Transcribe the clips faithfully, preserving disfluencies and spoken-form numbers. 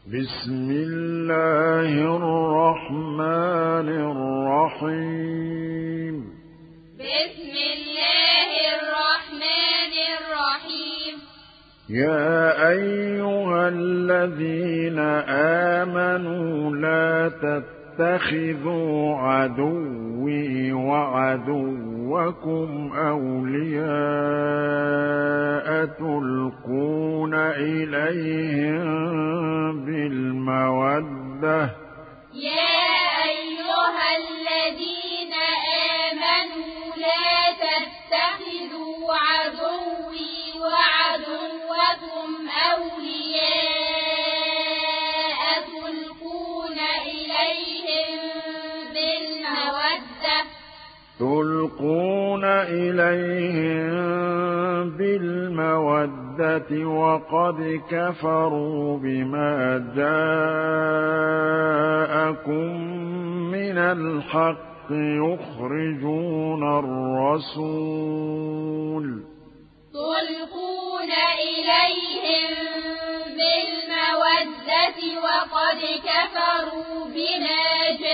بسم الله الرحمن الرحيم بسم الله الرحمن الرحيم يا أيها الذين آمنوا لا تتخذوا عدوي وعدوكم أولياء تلقون إليهم بالمودة يا أيها الذين آمنوا لا تتخذوا عدوي وعدوكم أولياء تلقون إليهم بالمودة تلقون إليهم بالمودة وقد كفروا بما جاءكم من الحق يخرجون الرسول تلقون إليهم بالمودة وقد كفروا بما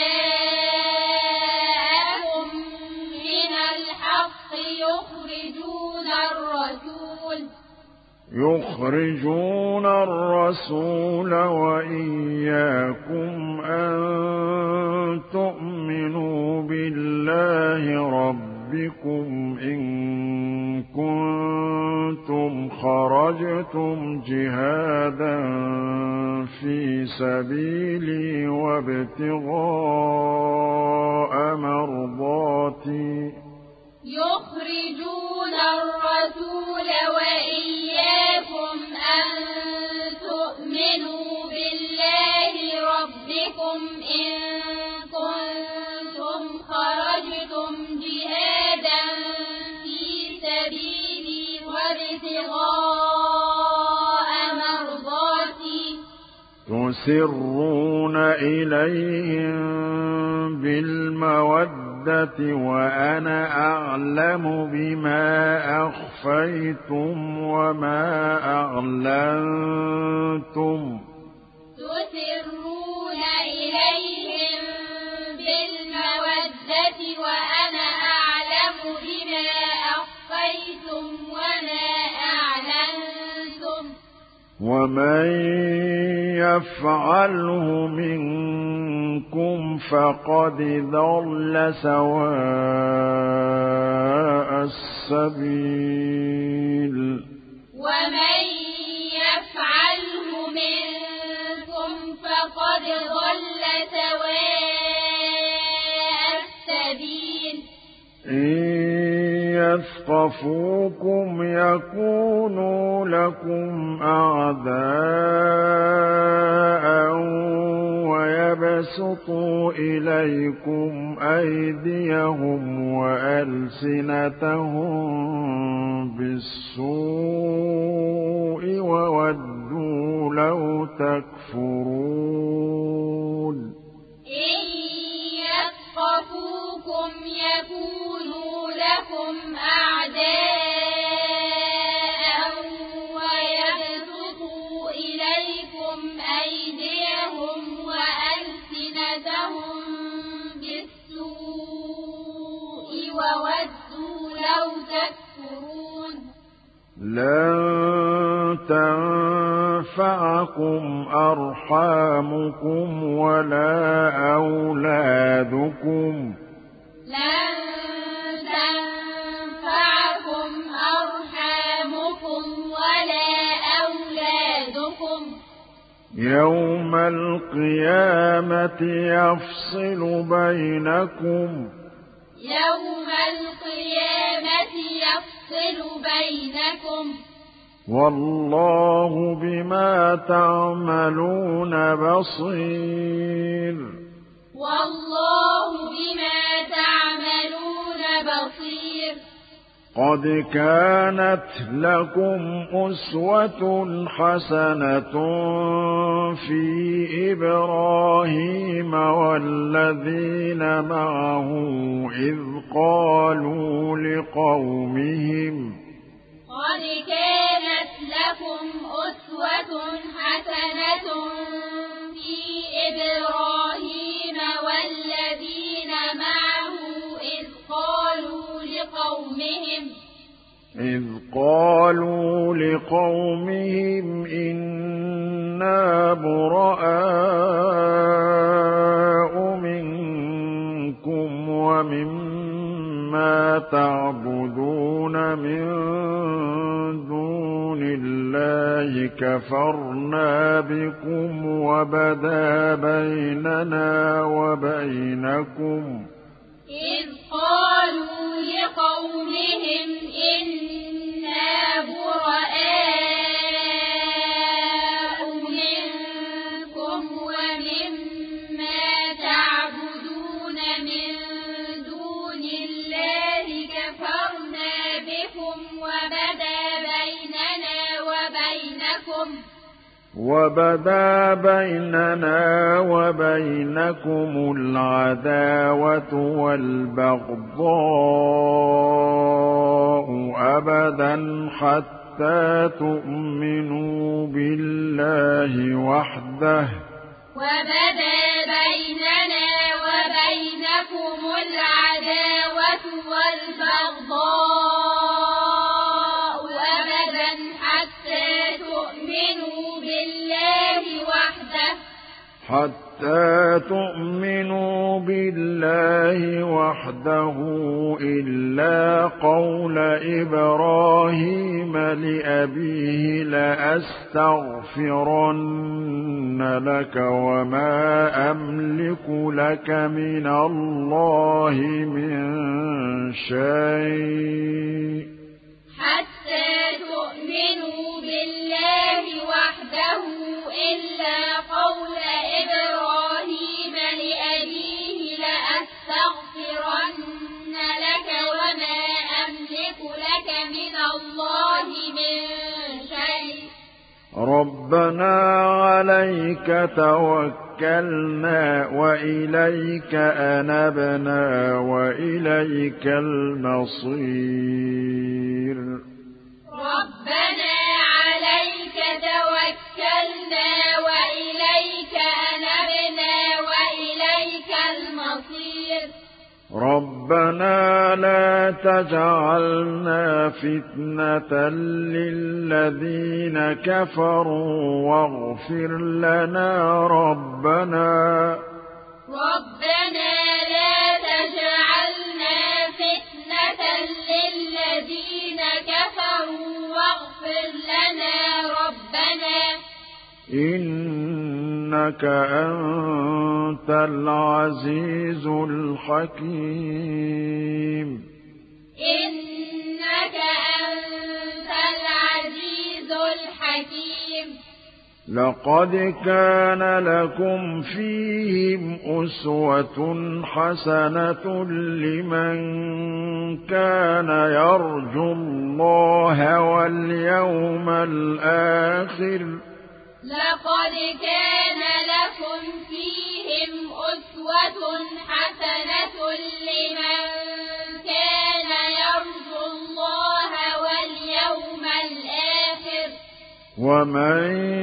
جاءكم من الحق يخرجون الرسول يخرجون الرسول وإياكم أن تؤمنوا بالله ربكم إن كنتم خرجتم جهادا في سبيلي وابتغاء مرضاتي يخرجون الرسول وإياكم أن تؤمنوا بالله ربكم إن كنتم خرجتم جهادا في سبيلي وابتغاء مرضاتي تسرون إليهم بالمودة وأنا أعلم بما أخفيتم وما أعلنتم تسرون إليهم بالمودة وأنا أعلم بما أخفيتم وما أعلنتم ومن يفعله منكم فقد ضل سواء السبيل ومن يفعله منكم فقد ضل سواء السبيل إن يثقفوكم يكونوا لكم أعداء ويبسطوا إليكم أيديهم وألسنتهم بالسوء وودوا لو تكفرون إن يثقفوكم يكونوا لكم أعداء ويبسطوا إليكم أيديهم وألسنتهم بالسوء وودوا لو تكفرون لن تنفعكم أرحامكم ولا أولادكم لن تنفعكم أرحامكم ولا أولادكم يوم القيامة يفصل بينكم يوم القيامة يفصل بينكم والله بما تعملون بصير والله بما تعملون بصير قد كانت لكم أسوة حسنة في إبراهيم والذين معه إذ قالوا لقومهم قد كانت لكم أسوة حسنة قالوا لقومهم إنا براء منكم ومما تعبدون من دون الله كفرنا بكم وبدا بيننا وبينكم إذ قالوا لقومهم إنا براء منكم ومما تعبدون من دون الله كفرنا بكم وبدا بيننا وبينكم وبدا بيننا وبينكم العداوة والبغضاء أبدا حتى تؤمنوا بالله وحده وبدا بيننا وبينكم العداوة والبغضاء أبدا حتى تؤمنوا بالله وحده حتى تؤمنوا بالله وحده إلا قول إبراهيم لأبيه لأستغفرن لك وما أملك لك من الله من شيء حتى تؤمنوا بالله وحده إلا قول إبراهيم لأبيه لأستغفرن لك وما أملك لك من الله من شيء ربنا عليك توكلنا وإليك أنبنا وإليك المصير ربنا عليك توكلنا وإليك أنبنا وإليك المصير ربنا لا تجعلنا فتنة للذين كفروا واغفر لنا ربنا ربنا لا تجعلنا فتنة للذين كفروا واغفر لنا ربنا إنك أنت العزيز الحكيم إنك أنت العزيز الحكيم لقد كان لكم فيهم أسوة حسنة لمن كان يرجو الله واليوم الآخر لقد كان لكم فيهم أسوة حسنة لمن كان يرجو الله واليوم الآخر ومن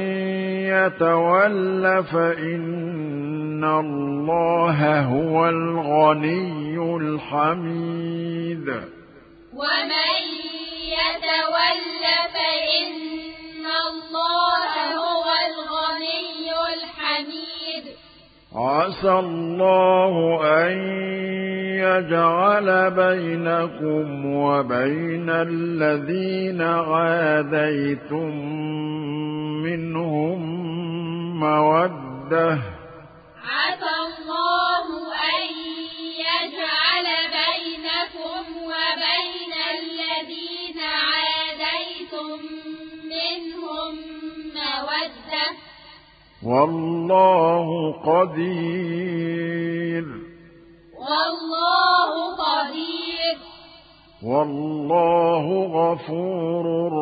يتول فإن الله هو الغني الحميد ومن يتول فإن الله هو الغني الحميد عسى الله أن يجعل بينكم وبين الذين عاديتم منهم مودة عسى الله أن يجعل بينكم وبين الذين عاديتم منهم مودة والله قدير والله قدير والله غفور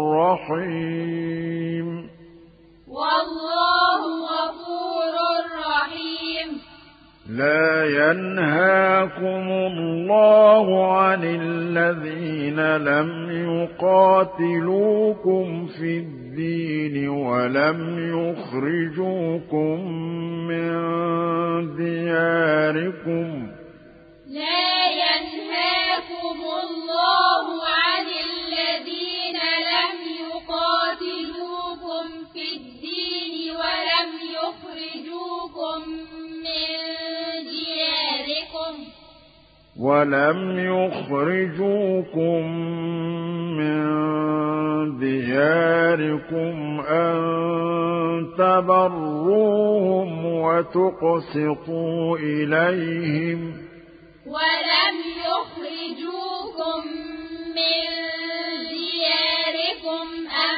رحيم والله غفور رحيم لا ينهاكم الله عن الذين لم يقاتلوكم في الدين ولم يخرجوكم من دياركم لا ينهاكم الله عن الذين ولم يخرجوكم من دياركم أن تبروهم وتقسطوا إليهم ولم يخرجوكم من دياركم أن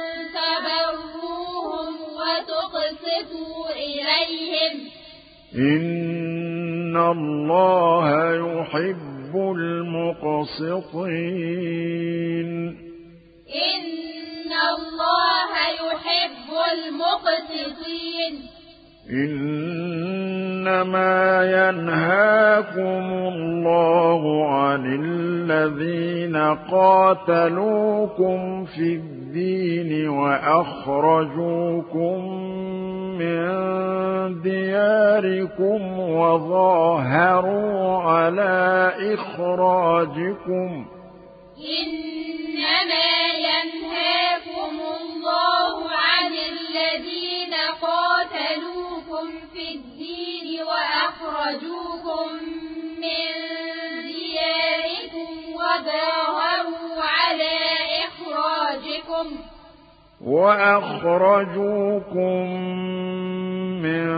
تبروهم وتقسطوا إليهم إن الله يحب المقسطين إن الله يحب المقسطين إنما ينهاكم الله عن الذين قاتلوكم في الدين وأخرجوكم من دياركم وظاهروا على إخراجكم إنما ينهاكم الله عن الذين قاتلوكم في الدين وأخرجوكم من دياركم وظاهروا على إخراجكم وأخرجوكم من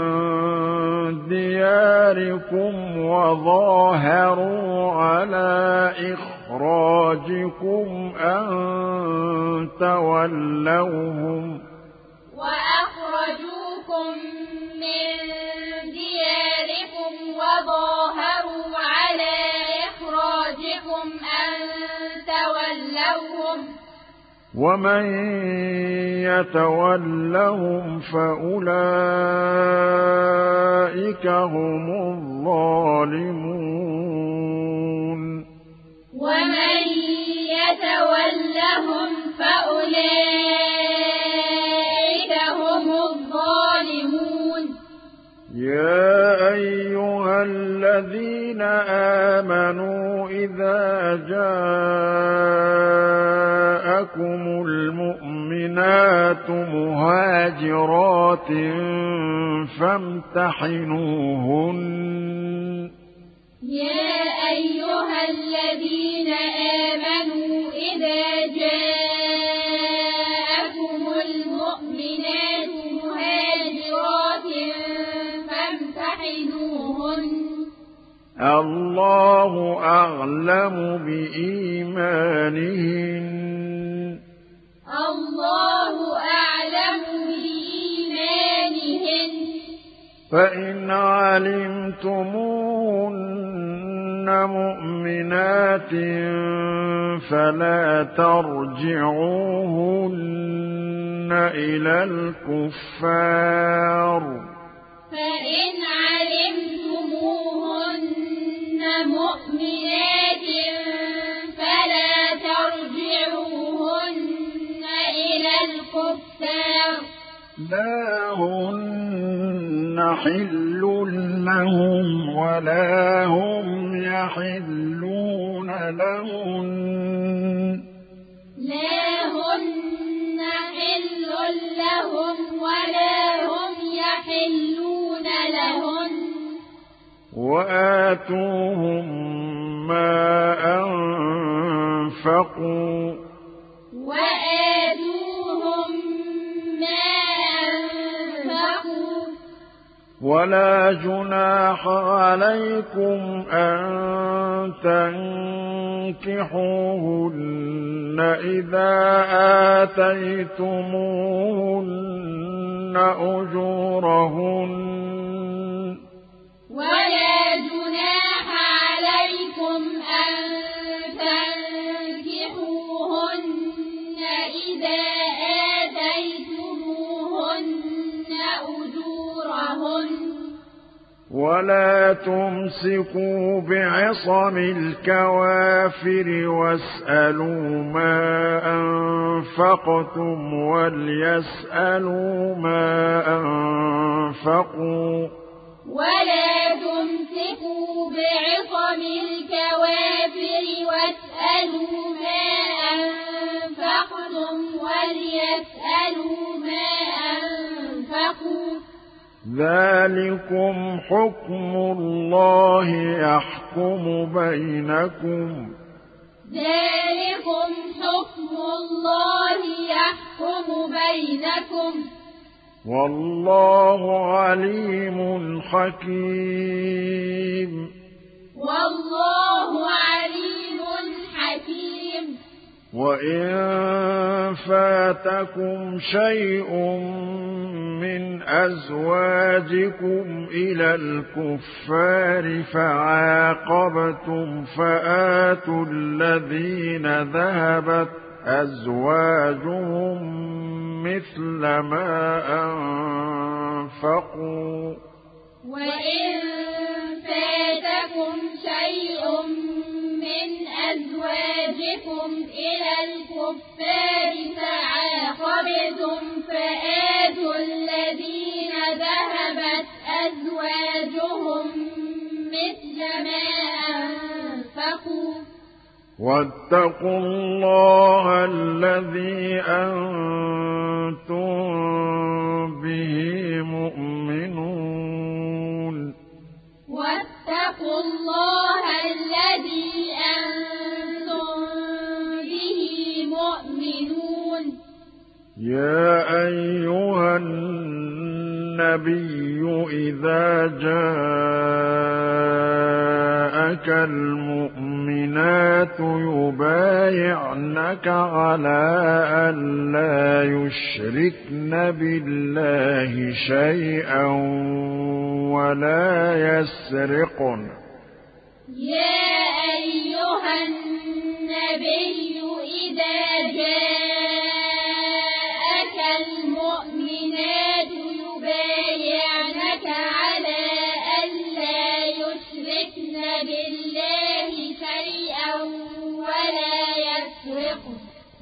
دياركم وظاهروا على إخراجكم أن تولوهم وأخرجوكم من دياركم وظاهروا على إخراجكم أن تولوهم ومن يتولهم فأولئك هم الظالمون ومن يتولهم فأولئك هم الظالمون يا أيها الذين آمنوا إذا جاءكم المؤمنات مهاجرات فامتحنوهن يا أيها الذين آمنوا إذا جاءكم المؤمنات مهاجرات فامتحنوهن الله أعلم بإيمانهن الله أعلم بإيمانهن فإن علمتموهن مؤمنات فلا ترجعوهن إلى الكفار فإن علمتموهن مؤمنات فلا ترجعوهن إلى الكفار لا هن حل لهم ولا هم يحلون لهن لا هن حل لهم ولا هم يحلون لهن وآتوهم ما أنفقوا وآتوهم ما أنفقوا ولا جناح عليكم أن تنكحوهن إذا آتيتموهن أجورهن ولا جناح عليكم أن تنكحوهن إذا آتيتموهن أجورهن ولا تمسكوا بعصم الكوافر واسألوا ما أنفقتم وليسألوا ما أنفقوا ولا تمسكوا بعصم الكوافر واسألوا ما أنفقتم وليسألوا ما أنفقوا ذلكم حكم الله يحكم بينكم ذلكم حكم الله يحكم بينكم والله عليم حكيم والله عليم حكيم وإن فاتكم شيء من أزواجكم إلى الكفار فعاقبتم فآتوا الذين ذهبت أزواجهم مثل ما أنفقوا وإن فاتكم شيء من أزواجكم إلى الكفار فعاقبتم فآتوا الذين ذهبت أزواجهم مثل ما أنفقوا واتقوا الله الذي أنتم به مؤمنون واتقوا الله الذي أنتم به مؤمنون يا أيها النبي إذا جاءك المؤمنات يبايعنك على أن لا يشركن بالله شيئا ولا يسرقن يا أيها النبي إذا جاءك المؤمنات يبايعنك على أن لا يشركن بالله شيئا ولا يسرقن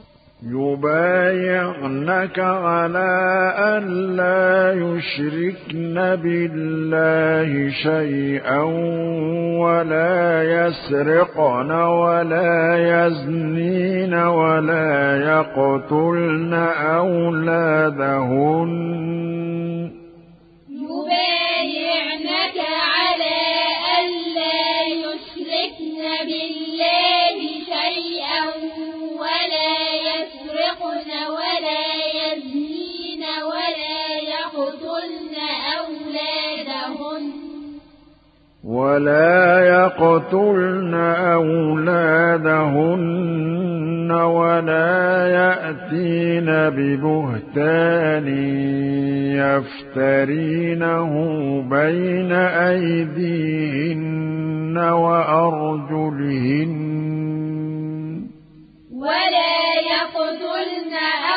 يبايعنك على أن لا يشركن بالله شيئا ولا يسرقن ولا يزنين ولا يقتلن أولادهن يبايعنك على أن لا يشركن بالله شيئا ولا يسرقن ولا يزنين ولا يقتلن أولادهن ولا يقتلن أولادهن ولا يأتين ببهتان يفترينه بين أيديهن وأرجلهن ولا يقتلن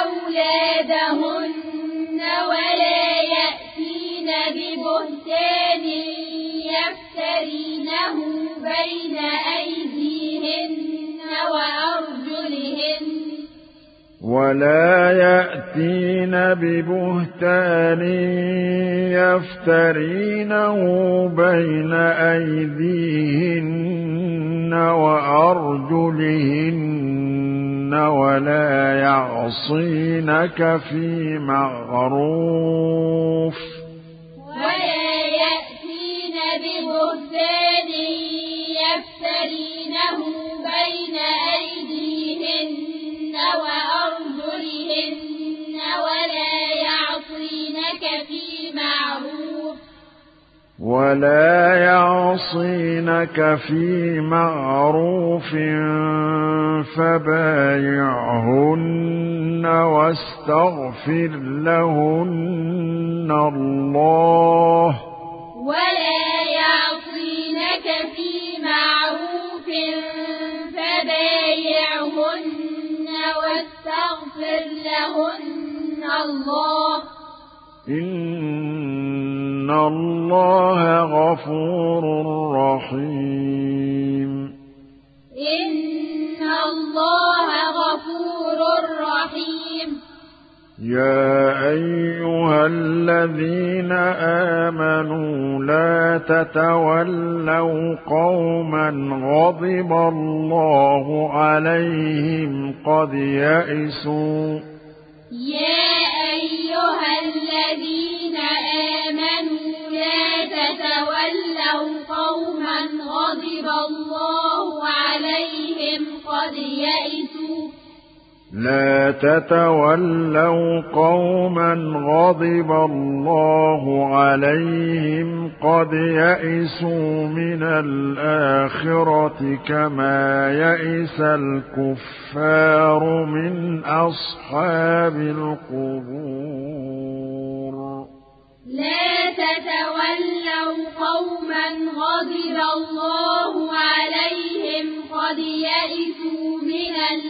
أولادهن ولا يأتين ببهتان يفترينه بين أيديهن وأرجلهن ولا يأتين ببهتان يفترينه بين أيديهن وأرجلهن ولا يعصينك في معروف ولا يأتين ببهتان يفترينه بين أيديهن وأرجلهن ولا يعصينك في معروف ولا يعصينك في معروف فبايعهن واستغفر لهن الله ولا يعصينك في معروف فبايعهن واستغفر لهن الله إن الله غفور رحيم إن الله غفور رحيم يا أيها الذين آمنوا لا تتولوا قوما غضب الله عليهم قد يئسوا يا أيها الذين آمنوا لا تتولوا قوما غضب الله عليهم قد يئسوا من الآخرة كما يئس الكفار من أصحاب القبور. لا تتولوا قوما غضب الله عليهم قد يئسوا من الآخرة